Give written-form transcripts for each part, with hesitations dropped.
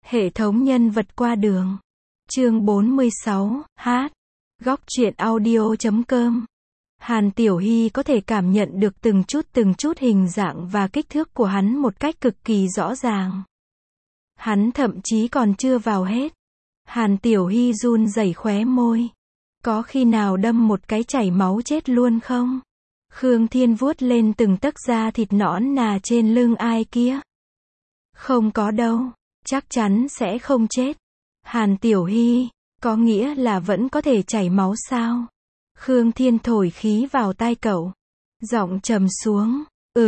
Hệ thống nhân vật qua đường. Chương 46, hát. Góc truyện audio.com. Hàn Tiểu Hy có thể cảm nhận được từng chút hình dạng và kích thước của hắn một cách cực kỳ rõ ràng. Hắn thậm chí còn chưa vào hết. Hàn Tiểu Hy run rẩy khóe môi. Có khi nào đâm một cái chảy máu chết luôn không? Khương Thiên vuốt lên từng tấc da thịt nõn nà trên lưng ai kia. Không có đâu, chắc chắn sẽ không chết. Hàn Tiểu Hy, có nghĩa là vẫn có thể chảy máu sao? Khương Thiên thổi khí vào tai cậu. Giọng trầm xuống,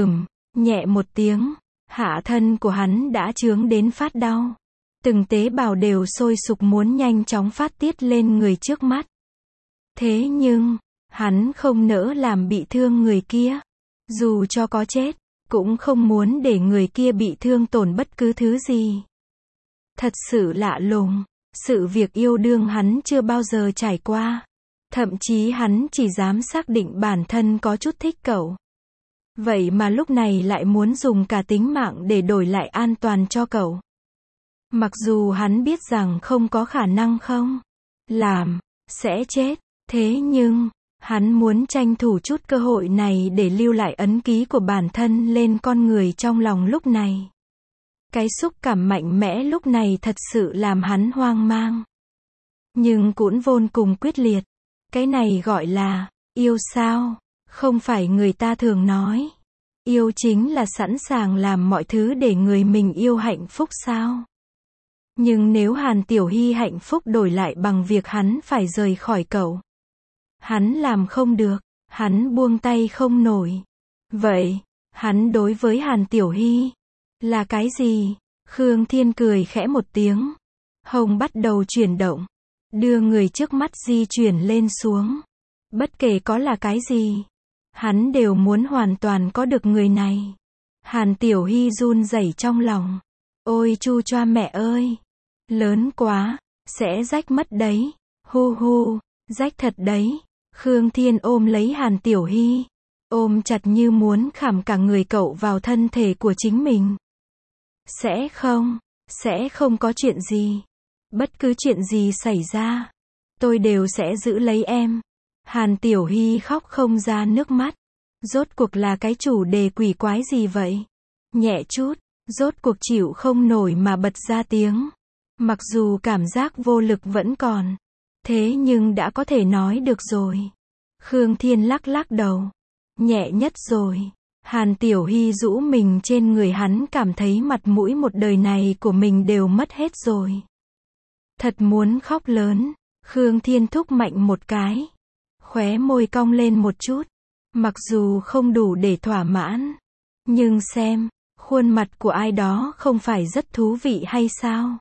nhẹ một tiếng, hạ thân của hắn đã chướng đến phát đau. Từng tế bào đều sôi sục muốn nhanh chóng phát tiết lên người trước mắt. Thế nhưng, hắn không nỡ làm bị thương người kia. Dù cho có chết, cũng không muốn để người kia bị thương tổn bất cứ thứ gì. Thật sự lạ lùng, sự việc yêu đương hắn chưa bao giờ trải qua. Thậm chí hắn chỉ dám xác định bản thân có chút thích cậu. Vậy mà lúc này lại muốn dùng cả tính mạng để đổi lại an toàn cho cậu. Mặc dù hắn biết rằng không có khả năng không làm, sẽ chết. Thế nhưng, hắn muốn tranh thủ chút cơ hội này để lưu lại ấn ký của bản thân lên con người trong lòng lúc này. Cái xúc cảm mạnh mẽ lúc này thật sự làm hắn hoang mang. Nhưng cũng vô cùng quyết liệt. Cái này gọi là yêu sao? Không phải người ta thường nói. Yêu chính là sẵn sàng làm mọi thứ để người mình yêu hạnh phúc sao? Nhưng nếu Hàn Tiểu Hy hạnh phúc đổi lại bằng việc hắn phải rời khỏi cậu. Hắn làm không được, hắn buông tay không nổi. Vậy, hắn đối với Hàn Tiểu Hy là cái gì? Khương Thiên cười khẽ một tiếng. Hồng bắt đầu chuyển động, đưa người trước mắt di chuyển lên xuống. Bất kể có là cái gì, hắn đều muốn hoàn toàn có được người này. Hàn Tiểu Hy run rẩy trong lòng. Ôi chu choa mẹ ơi, lớn quá, sẽ rách mất đấy. Hu hu, rách thật đấy. Khương Thiên ôm lấy Hàn Tiểu Hy, ôm chặt như muốn khảm cả người cậu vào thân thể của chính mình. Sẽ không có chuyện gì. Bất cứ chuyện gì xảy ra, tôi đều sẽ giữ lấy em. Hàn Tiểu Hy khóc không ra nước mắt. Rốt cuộc là cái chủ đề quỷ quái gì vậy? Nhẹ chút, rốt cuộc chịu không nổi mà bật ra tiếng. Mặc dù cảm giác vô lực vẫn còn. Thế nhưng đã có thể nói được rồi. Khương Thiên lắc lắc đầu. Nhẹ nhất rồi. Hàn Tiểu Hy rũ mình trên người hắn, cảm thấy mặt mũi một đời này của mình đều mất hết rồi. Thật muốn khóc lớn. Khương Thiên thúc mạnh một cái. Khóe môi cong lên một chút. Mặc dù không đủ để thỏa mãn. Nhưng xem, khuôn mặt của ai đó không phải rất thú vị hay sao?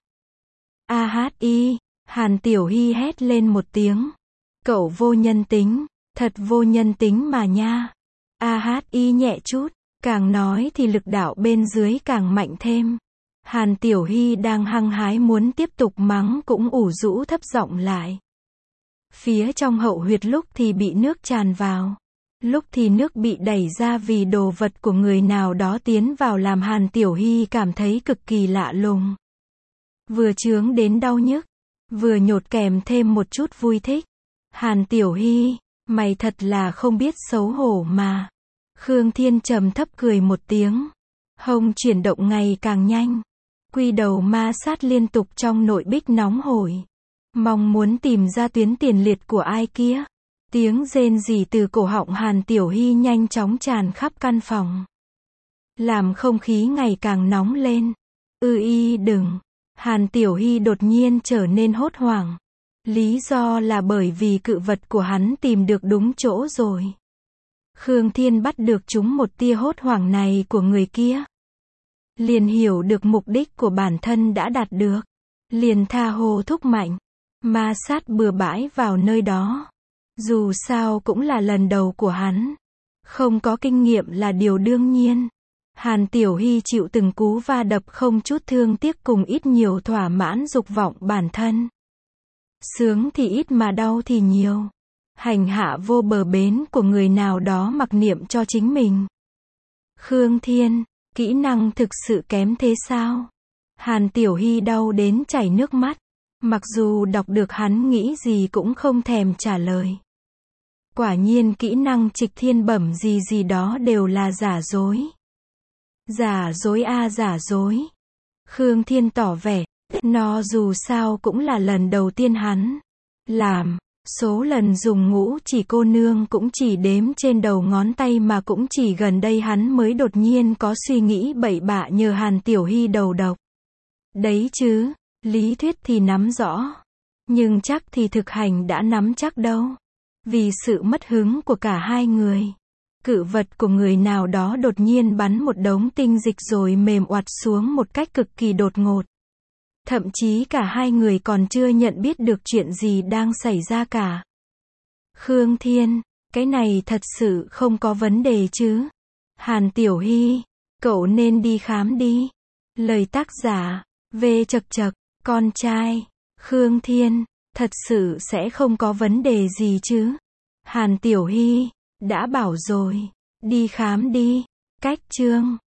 A-hát-y. Hàn Tiểu Hy hét lên một tiếng. Cậu vô nhân tính, thật vô nhân tính mà nha. A-hát-y nhẹ chút, càng nói thì lực đạo bên dưới càng mạnh thêm. Hàn Tiểu Hy đang hăng hái muốn tiếp tục mắng cũng ủ rũ thấp giọng lại. Phía trong hậu huyệt lúc thì bị nước tràn vào, lúc thì nước bị đẩy ra vì đồ vật của người nào đó tiến vào, làm Hàn Tiểu Hy cảm thấy cực kỳ lạ lùng. Vừa chướng đến đau nhức, vừa nhột kèm thêm một chút vui thích. Hàn Tiểu Hy, mày thật là không biết xấu hổ mà. Khương Thiên trầm thấp cười một tiếng. Hông chuyển động ngày càng nhanh. Quy đầu ma sát liên tục trong nội bích nóng hổi. Mong muốn tìm ra tuyến tiền liệt của ai kia. Tiếng rên rỉ từ cổ họng Hàn Tiểu Hy nhanh chóng tràn khắp căn phòng. Làm không khí ngày càng nóng lên. Đừng. Hàn Tiểu Hy đột nhiên trở nên hốt hoảng. Lý do là bởi vì cự vật của hắn tìm được đúng chỗ rồi. Khương Thiên bắt được chúng một tia hốt hoảng này của người kia. Liền hiểu được mục đích của bản thân đã đạt được. Liền tha hồ thúc mạnh. Ma sát bừa bãi vào nơi đó. Dù sao cũng là lần đầu của hắn. Không có kinh nghiệm là điều đương nhiên. Hàn Tiểu Hy chịu từng cú va đập không chút thương tiếc, cùng ít nhiều thỏa mãn dục vọng bản thân. Sướng thì ít mà đau thì nhiều. Hành hạ vô bờ bến của người nào đó mặc niệm cho chính mình. Khương Thiên, kỹ năng thực sự kém thế sao? Hàn Tiểu Hy đau đến chảy nước mắt. Mặc dù đọc được hắn nghĩ gì cũng không thèm trả lời. Quả nhiên kỹ năng trịch thiên bẩm gì gì đó đều là giả dối. Giả dối a giả dối. Khương Thiên tỏ vẻ, nó dù sao cũng là lần đầu tiên hắn làm. Số lần dùng ngũ chỉ cô nương cũng chỉ đếm trên đầu ngón tay mà cũng chỉ gần đây hắn mới đột nhiên có suy nghĩ bậy bạ nhờ Hàn Tiểu Hy đầu độc. Đấy chứ, lý thuyết thì nắm rõ. Nhưng chắc thì thực hành đã nắm chắc đâu. Vì sự mất hứng của cả hai người. Cự vật của người nào đó đột nhiên bắn một đống tinh dịch rồi mềm oặt xuống một cách cực kỳ đột ngột. Thậm chí cả hai người còn chưa nhận biết được chuyện gì đang xảy ra cả. Khương Thiên, cái này thật sự không có vấn đề chứ? Hàn Tiểu Hy, cậu nên đi khám đi. Lời tác giả, V.Chậc, con trai. Khương Thiên, thật sự sẽ không có vấn đề gì chứ? Hàn Tiểu Hy, đã bảo rồi, đi khám đi. Cách chương